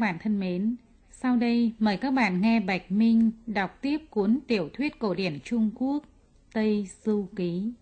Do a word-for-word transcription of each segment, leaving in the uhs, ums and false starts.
bạn thân mến, sau đây mời các bạn nghe Bạch Minh đọc tiếp cuốn tiểu thuyết cổ điển Trung Quốc Tây Du Ký.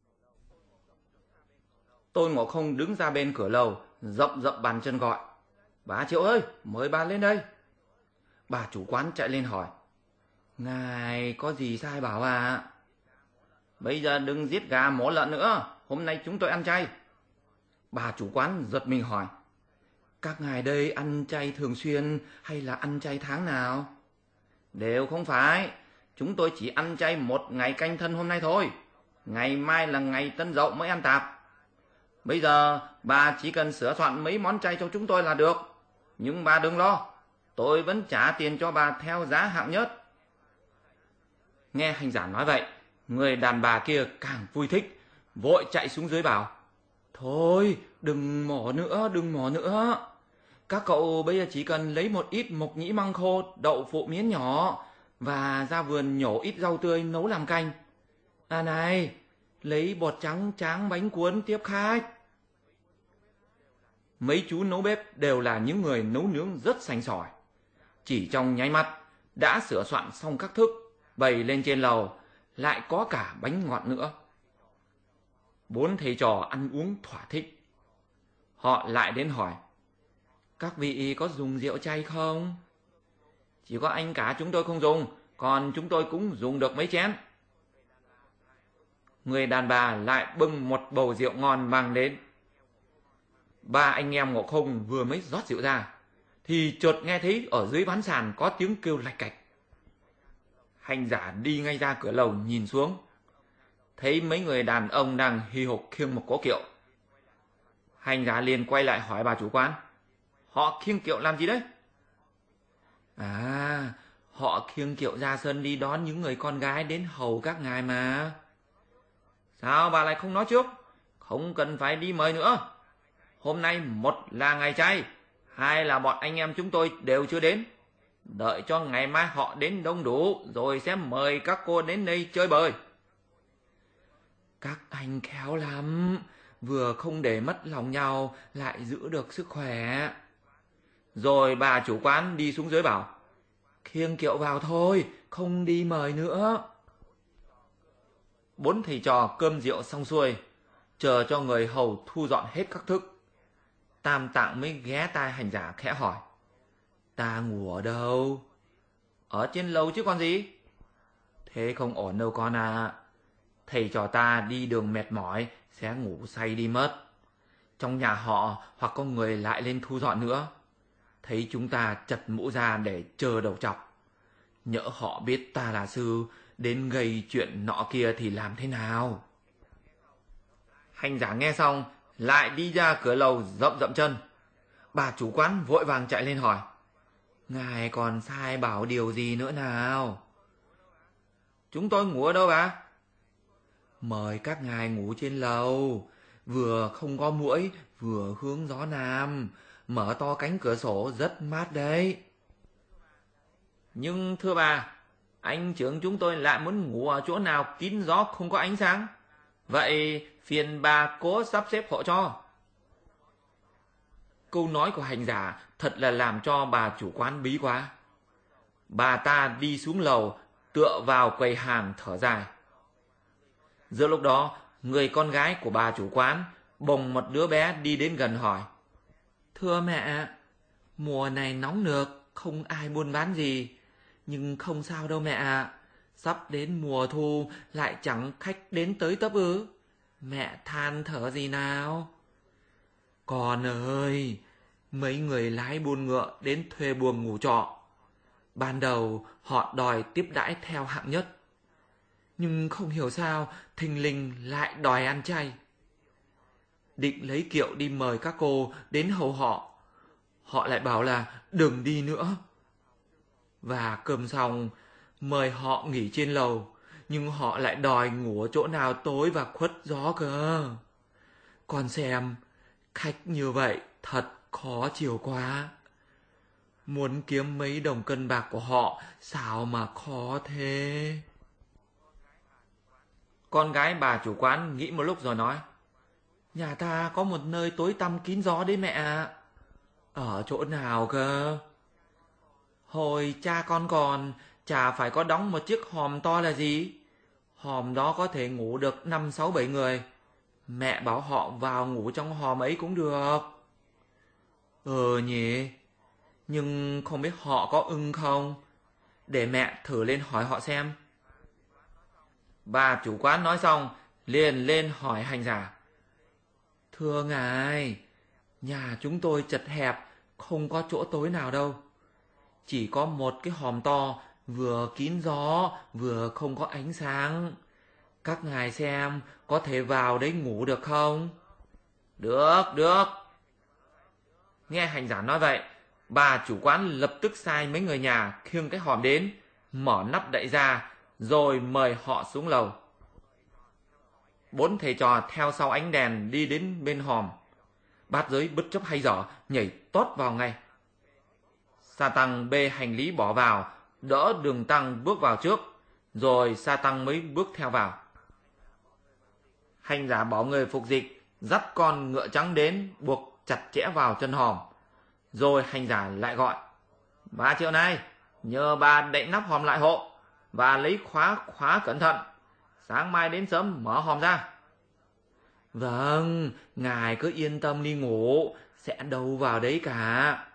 Tôn Ngộ Không đứng ra bên cửa lầu, rậm rậm bàn chân gọi: "Bà Triệu ơi, mời bà lên đây." Bà chủ quán chạy lên hỏi: "Ngài có gì sai bảo à?" "Bây giờ đừng giết gà mổ lợn nữa, hôm nay chúng tôi ăn chay." Bà chủ quán giật mình hỏi: "Các ngài đây ăn chay thường xuyên hay là ăn chay tháng nào?" "Đều không phải, chúng tôi chỉ ăn chay một ngày canh thân hôm nay thôi. Ngày mai là ngày Tân Dậu mới ăn tạp. Bây giờ bà chỉ cần sửa soạn mấy món chay cho chúng tôi là được. Nhưng bà đừng lo, tôi vẫn trả tiền cho bà theo giá hạng nhất." Nghe hành giả nói vậy, người đàn bà kia càng vui thích, vội chạy xuống dưới bảo: "Thôi, đừng mổ nữa, đừng mổ nữa. Các cậu bây giờ chỉ cần lấy một ít mộc nhĩ măng khô, đậu phụ miến nhỏ và ra vườn nhổ ít rau tươi nấu làm canh. À này, lấy bột trắng tráng bánh cuốn tiếp khách." Mấy chú nấu bếp đều là những người nấu nướng rất sành sỏi. Chỉ trong nháy mắt đã sửa soạn xong các thức, bày lên trên lầu, lại có cả bánh ngọt nữa. Bốn thầy trò ăn uống thỏa thích. Họ lại đến hỏi: "Các vị có dùng rượu chay không?" "Chỉ có anh cả chúng tôi không dùng, còn chúng tôi cũng dùng được mấy chén." Người đàn bà lại bưng một bầu rượu ngon mang đến. Ba anh em Ngộ Không vừa mới rót rượu ra, thì chợt nghe thấy ở dưới ván sàn có tiếng kêu lạch cạch. Hành giả đi ngay ra cửa lầu nhìn xuống, thấy mấy người đàn ông đang hì hục khiêng một cỗ kiệu. Hành giả liền quay lại hỏi bà chủ quán: "Họ khiêng kiệu làm gì đấy?" "À, họ khiêng kiệu ra sân đi đón những người con gái đến hầu các ngài mà." "Sao bà lại không nói trước? Không cần phải đi mời nữa. Hôm nay một là ngày chay, hai là bọn anh em chúng tôi đều chưa đến. Đợi cho ngày mai họ đến đông đủ rồi sẽ mời các cô đến đây chơi bời." "Các anh khéo lắm, vừa không để mất lòng nhau lại giữ được sức khỏe." Rồi bà chủ quán đi xuống dưới bảo: "Khiêng kiệu vào thôi, không đi mời nữa." Bốn thầy trò cơm rượu xong xuôi, chờ cho người hầu thu dọn hết các thức, Tam Tạng mới ghé tai hành giả khẽ hỏi: "Ta ngủ ở đâu?" "Ở trên lầu chứ còn gì." "Thế không ổn đâu con à. Thầy trò ta đi đường mệt mỏi sẽ ngủ say đi mất. Trong nhà họ hoặc có người lại lên thu dọn nữa, thấy chúng ta chật mũ ra để chờ đầu chọc. Nhỡ họ biết ta là sư đến gây chuyện nọ kia thì làm thế nào?" Hành giả nghe xong lại đi ra cửa lầu rậm rậm chân. Bà chủ quán vội vàng chạy lên hỏi: "Ngài còn sai bảo điều gì nữa nào?" "Chúng tôi ngủ ở đâu bà?" "Mời các ngài ngủ trên lầu, vừa không có muỗi, vừa hướng gió nam, mở to cánh cửa sổ rất mát đấy." "Nhưng thưa bà, anh trưởng chúng tôi lại muốn ngủ ở chỗ nào kín gió không có ánh sáng. Vậy phiền bà cố sắp xếp hộ cho." Câu nói của hành giả thật là làm cho bà chủ quán bí quá. Bà ta đi xuống lầu, tựa vào quầy hàng thở dài. Giữa lúc đó, người con gái của bà chủ quán bồng một đứa bé đi đến gần hỏi: "Thưa mẹ, mùa này nóng nực, không ai buôn bán gì. Nhưng không sao đâu mẹ ạ. Sắp đến mùa thu lại chẳng khách đến tới tấp ư. Mẹ than thở gì nào?" "Con ơi, mấy người lái buôn ngựa đến thuê buồng ngủ trọ. Ban đầu họ đòi tiếp đãi theo hạng nhất, nhưng không hiểu sao thình lình lại đòi ăn chay. Định lấy kiệu đi mời các cô đến hầu họ, họ lại bảo là đừng đi nữa. Và cơm xong mời họ nghỉ trên lầu, nhưng họ lại đòi ngủ ở chỗ nào tối và khuất gió cơ. Con xem, khách như vậy thật khó chiều quá. Muốn kiếm mấy đồng cân bạc của họ sao mà khó thế." Con gái bà chủ quán nghĩ một lúc rồi nói: "Nhà ta có một nơi tối tăm kín gió đấy mẹ ạ." "Ở chỗ nào cơ?" Hồi cha con còn, chả phải có đóng một chiếc hòm to là gì? Hòm đó có thể ngủ được năm sáu bảy người. Mẹ bảo họ vào ngủ trong hòm ấy cũng được. Ừ nhỉ, nhưng không biết họ có ưng không? Để mẹ thử lên hỏi họ xem. Bà chủ quán nói xong, liền lên hỏi hành giả. Thưa ngài, nhà chúng tôi chật hẹp, không có chỗ tối nào đâu. Chỉ có một cái hòm to, vừa kín gió, vừa không có ánh sáng. Các ngài xem, có thể vào đấy ngủ được không? Được, được. Nghe hành giả nói vậy, bà chủ quán lập tức sai mấy người nhà khiêng cái hòm đến, mở nắp đậy ra, rồi mời họ xuống lầu. Bốn thầy trò theo sau ánh đèn đi đến bên hòm. Bát giới bất chấp hay dở, nhảy tót vào ngay. Sa tăng bê hành lý bỏ vào, đỡ Đường Tăng bước vào trước, rồi Sa tăng mới bước theo vào. Hành giả bảo người phục dịch dắt con ngựa trắng đến, buộc chặt chẽ vào chân hòm. Rồi hành giả lại gọi. Bà triệu này, nhờ bà đậy nắp hòm lại hộ, và lấy khóa khóa cẩn thận. Sáng mai đến sớm mở hòm ra. Vâng, ngài cứ yên tâm đi ngủ, sẽ đâu vào đấy cả.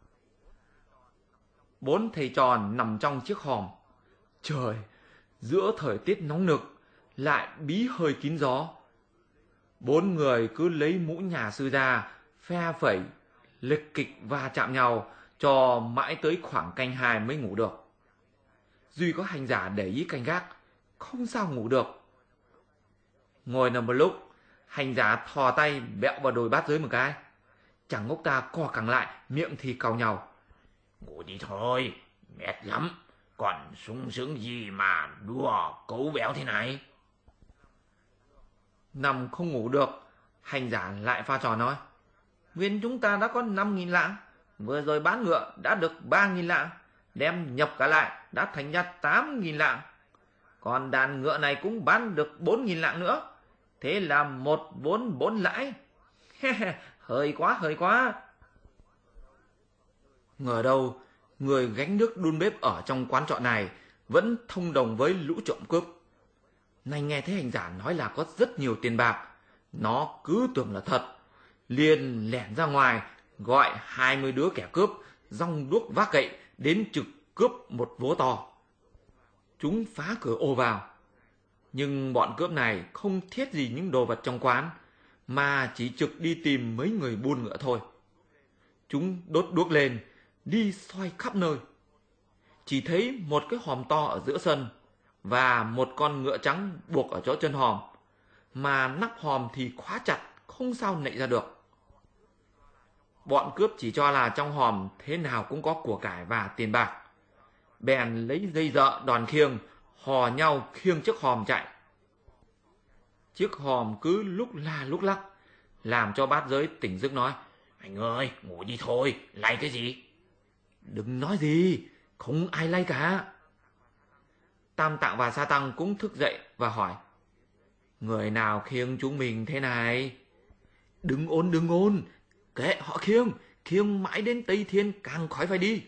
Bốn thầy trò nằm trong chiếc hòm. Trời, giữa thời tiết nóng nực, lại bí hơi kín gió. Bốn người cứ lấy mũ nhà sư ra, phe phẩy, lịch kịch va chạm nhau, cho mãi tới khoảng canh hai mới ngủ được. Duy có hành giả để ý canh gác, không sao ngủ được. Ngồi nằm một lúc, hành giả thò tay bẹo vào đồi bát giới một cái. Chàng ngốc ta co cẳng lại, miệng thì cào nhàu. Ngủ đi thôi, mệt lắm, còn sung sướng gì mà đùa cấu béo thế này. Nằm không ngủ được, hành giả lại pha trò nói. Nguyên chúng ta đã có năm nghìn lạng, vừa rồi bán ngựa đã được ba nghìn lạng, đem nhập cả lại đã thành ra tám nghìn lạng. Còn đàn ngựa này cũng bán được bốn nghìn lạng nữa, thế là một vốn bốn lãi. Hơi quá, hơi quá. Ngờ đâu, người gánh nước đun bếp ở trong quán trọ này vẫn thông đồng với lũ trộm cướp. Nay nghe thấy hành giả nói là có rất nhiều tiền bạc, nó cứ tưởng là thật, liền lẻn ra ngoài gọi hai mươi đứa kẻ cướp dong đuốc vác gậy đến trực cướp một vố to. Chúng phá cửa ồ vào, nhưng bọn cướp này không thiết gì những đồ vật trong quán, mà chỉ trực đi tìm mấy người buôn ngựa thôi. Chúng đốt đuốc lên, đi xoay khắp nơi. Chỉ thấy một cái hòm to ở giữa sân, và một con ngựa trắng buộc ở chỗ chân hòm, mà nắp hòm thì khóa chặt, không sao nậy ra được. Bọn cướp chỉ cho là trong hòm thế nào cũng có của cải và tiền bạc, bèn lấy dây dợ đòn khiêng, hò nhau khiêng chiếc hòm chạy. Chiếc hòm cứ lúc la lúc lắc, làm cho bát giới tỉnh giấc nói. Anh ơi, ngủ đi thôi, lay cái gì? Đừng nói gì, không ai lay cả. Tam Tạng và Sa Tăng cũng thức dậy và hỏi. Người nào khiêng chúng mình thế này? Đừng ôn, đừng ôn, kệ họ khiêng, khiêng mãi đến Tây Thiên càng khỏi phải đi.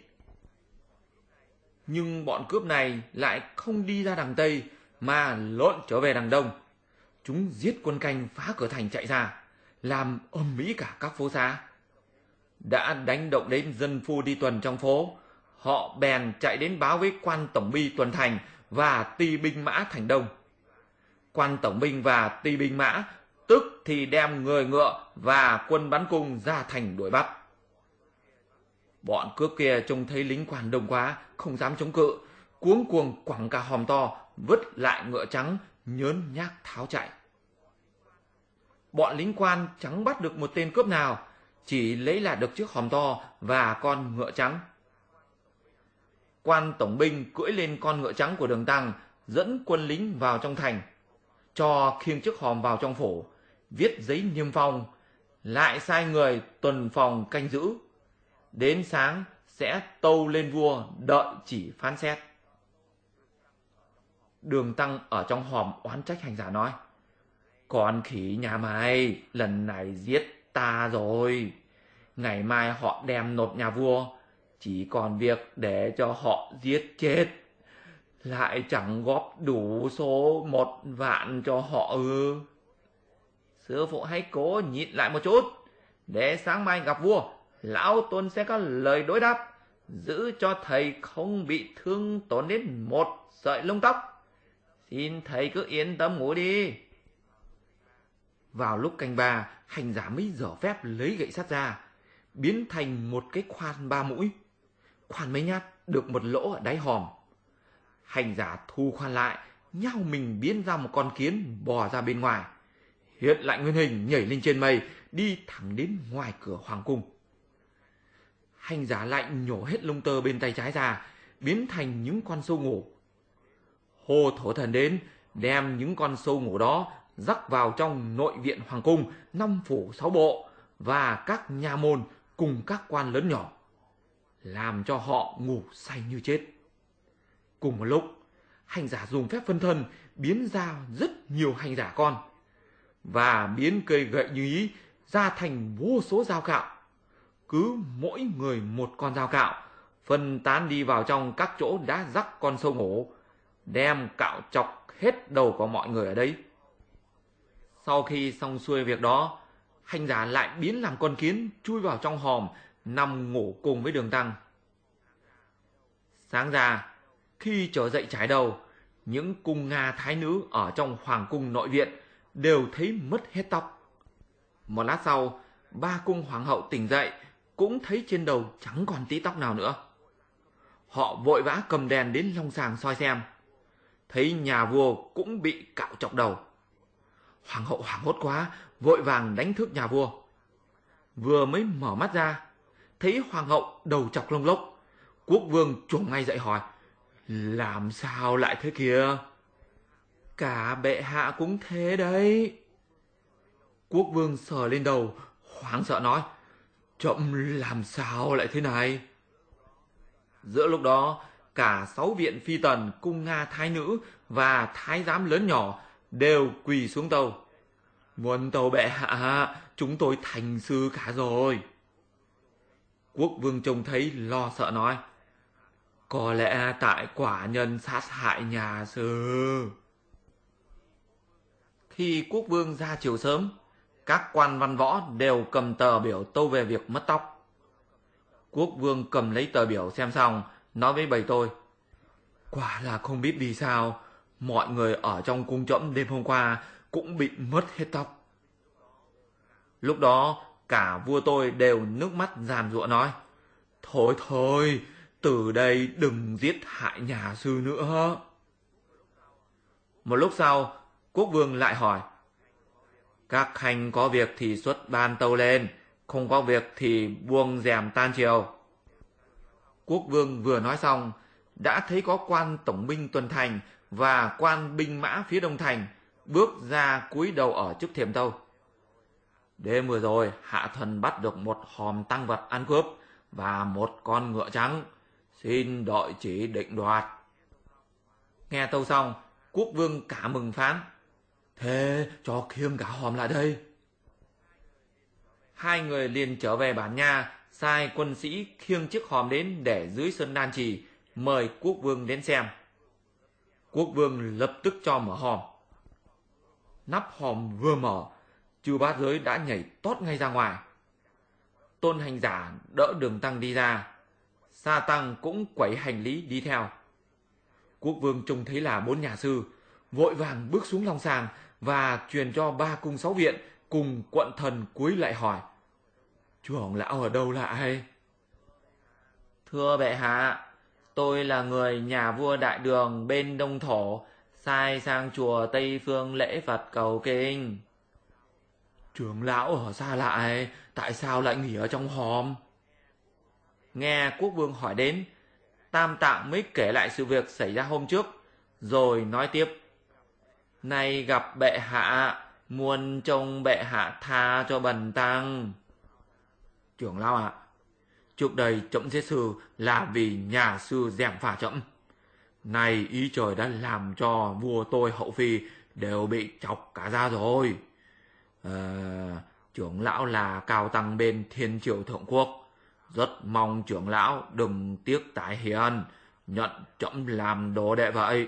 Nhưng bọn cướp này lại không đi ra đằng Tây, mà lộn trở về đằng Đông. Chúng giết quân canh phá cửa thành chạy ra, làm ầm ĩ cả các phố xá. Đã đánh động đến dân phu đi tuần trong phố, họ bèn chạy đến báo với quan tổng binh tuần thành và ty binh mã thành Đông. Quan tổng binh và ty binh mã tức thì đem người ngựa và quân bắn cung ra thành đuổi bắt. Bọn cướp kia trông thấy lính quan đông quá, không dám chống cự, cuống cuồng quẳng cả hòm to, vứt lại ngựa trắng, nhớn nhác tháo chạy. Bọn lính quan chẳng bắt được một tên cướp nào, chỉ lấy lại được chiếc hòm to và con ngựa trắng. Quan tổng binh cưỡi lên con ngựa trắng của Đường Tăng, dẫn quân lính vào trong thành, cho khiêng chiếc hòm vào trong phủ, viết giấy niêm phong, lại sai người tuần phòng canh giữ. Đến sáng sẽ tâu lên vua đợi chỉ phán xét. Đường Tăng ở trong hòm oán trách hành giả nói. Con khỉ nhà mày, lần này giết ta rồi. Ngày mai họ đem nộp nhà vua, chỉ còn việc để cho họ giết chết, lại chẳng góp đủ số một vạn cho họ ư? Sư phụ hãy cố nhịn lại một chút, để sáng mai gặp vua, lão tôn sẽ có lời đối đáp, giữ cho thầy không bị thương tổn đến một sợi lông tóc. Xin thầy cứ yên tâm ngủ đi. Vào lúc canh ba, hành giả mới dở phép lấy gậy sắt ra, biến thành một cái khoan ba mũi. Khoan mấy nhát được một lỗ ở đáy hòm. Hành giả thu khoan lại, nhao mình biến ra một con kiến bò ra bên ngoài, hiện lại nguyên hình nhảy lên trên mây, đi thẳng đến ngoài cửa hoàng cung. Hành giả lại nhổ hết lông tơ bên tay trái ra, biến thành những con sâu ngủ. Hô thổ thần đến, đem những con sâu ngủ đó rắc vào trong nội viện hoàng cung, năm phủ sáu bộ và các nha môn cùng các quan lớn nhỏ, làm cho họ ngủ say như chết. Cùng một lúc, hành giả dùng phép phân thân biến ra rất nhiều hành giả con, và biến cây gậy như ý ra thành vô số dao cạo. Cứ mỗi người một con dao cạo, phân tán đi vào trong các chỗ đã rắc con sâu ngủ, đem cạo chọc hết đầu của mọi người ở đấy. Sau khi xong xuôi việc đó, hành giả lại biến làm con kiến chui vào trong hòm, nằm ngủ cùng với Đường Tăng. Sáng ra, khi trở dậy trải đầu, những cung Nga thái nữ ở trong hoàng cung nội viện đều thấy mất hết tóc. Một lát sau, ba cung hoàng hậu tỉnh dậy, cũng thấy trên đầu chẳng còn tí tóc nào nữa. Họ vội vã cầm đèn đến long sàng soi xem, thấy nhà vua cũng bị cạo chọc đầu. Hoàng hậu hoảng hốt quá, vội vàng đánh thức nhà vua. Vừa mới mở mắt ra, thấy hoàng hậu đầu chọc lông lốc. Quốc vương choàng ngay dậy hỏi: làm sao lại thế kìa? Cả bệ hạ cũng thế đấy. Quốc vương sờ lên đầu, hoảng sợ nói: trẫm làm sao lại thế này? Giữa lúc đó, cả sáu viện phi tần, cung Nga thái nữ và thái giám lớn nhỏ đều quỳ xuống tâu: muôn tâu bệ hạ, chúng tôi thành sư cả rồi. Quốc vương trông thấy lo sợ nói: có lẽ tại quả nhân sát hại nhà sư. Khi quốc vương ra chiều sớm, các quan văn võ đều cầm tờ biểu tâu về việc mất tóc. Quốc vương cầm lấy tờ biểu xem xong, nói với bầy tôi: quả là không biết vì sao mọi người ở trong cung trẫm đêm hôm qua cũng bị mất hết tóc. Lúc đó cả vua tôi đều nước mắt giàn giụa nói: thôi thôi, từ đây đừng giết hại nhà sư nữa. Một lúc sau, quốc vương lại hỏi: các khanh có việc thì xuất ban tâu lên, không có việc thì buông rèm tan chiều. Quốc vương vừa nói xong, đã thấy có quan tổng binh tuần thành và quan binh mã phía đông thành bước ra cúi đầu ở trước thềm tâu: đêm vừa rồi hạ thần bắt được một hòm tang vật ăn cướp và một con ngựa trắng, xin đội chỉ định đoạt. Nghe tâu xong, quốc vương cả mừng phán: thế cho khiêng cả hòm lại đây. Hai người liền trở về bản nha, sai quân sĩ khiêng chiếc hòm đến để dưới sân đan trì, mời quốc vương đến xem. Quốc vương lập tức cho mở hòm. Nắp hòm vừa mở, chư bát giới đã nhảy tót ngay ra ngoài. Tôn hành giả đỡ Đường Tăng đi ra, Sa Tăng cũng quẩy hành lý đi theo. Quốc vương trông thấy là bốn nhà sư, vội vàng bước xuống long sàng và truyền cho ba cung sáu viện cùng quận thần cúi lại hỏi: trưởng lão ở đâu lại? Thưa bệ hạ, tôi là người nhà vua Đại Đường bên Đông Thổ, sai sang chùa Tây Phương lễ Phật cầu kinh. Trưởng lão ở xa lại, tại sao lại nghỉ ở trong hòm? Nghe quốc vương hỏi đến, Tam Tạng mới kể lại sự việc xảy ra hôm trước, rồi nói tiếp: nay gặp bệ hạ, muôn trông bệ hạ tha cho bần tăng. Trưởng lão ạ, à, trước đây trẫm giết sư là vì nhà sư gièm pha trẫm. Nay ý trời đã làm cho vua tôi hậu phi đều bị chọc cả ra rồi. À, trưởng lão là cao tăng bên Thiên Triều Thượng Quốc, Rất mong trưởng lão đừng tiếc tài hiền, nhận trẫm làm đồ đệ vậy.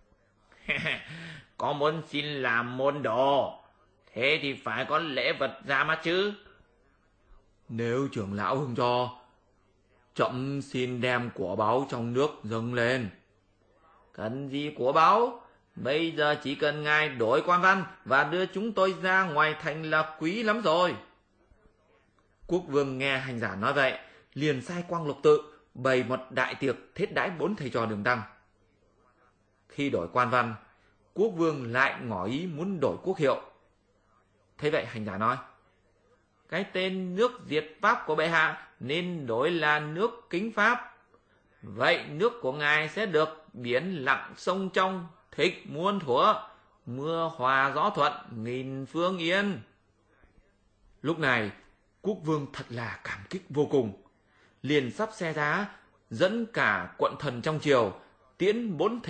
Có muốn xin làm môn đồ, thế thì phải có lễ vật ra mà chứ. Nếu trưởng lão hưng cho, trẫm xin đem của báu trong nước dâng lên. Cần gì của báu? Bây giờ chỉ cần ngài đổi quan văn và đưa chúng tôi ra ngoài thành là quý lắm rồi. Quốc vương nghe hành giả nói vậy, liền sai Quang Lục Tự bày một đại tiệc thiết đãi bốn thầy trò Đường Tăng. Khi đổi quan văn, quốc vương lại ngỏ ý muốn đổi quốc hiệu. Thế vậy hành giả nói: Cái tên nước diệt Pháp của bệ hạ nên đổi là nước kính Pháp. Vậy nước của ngài sẽ được biển lặng sông trong, thích muôn thuở, mưa hòa gió thuận, nghìn phương yên. Lúc này, quốc vương thật là cảm kích vô cùng, liền sắp xe giá dẫn cả quận thần trong triều tiễn bốn thầy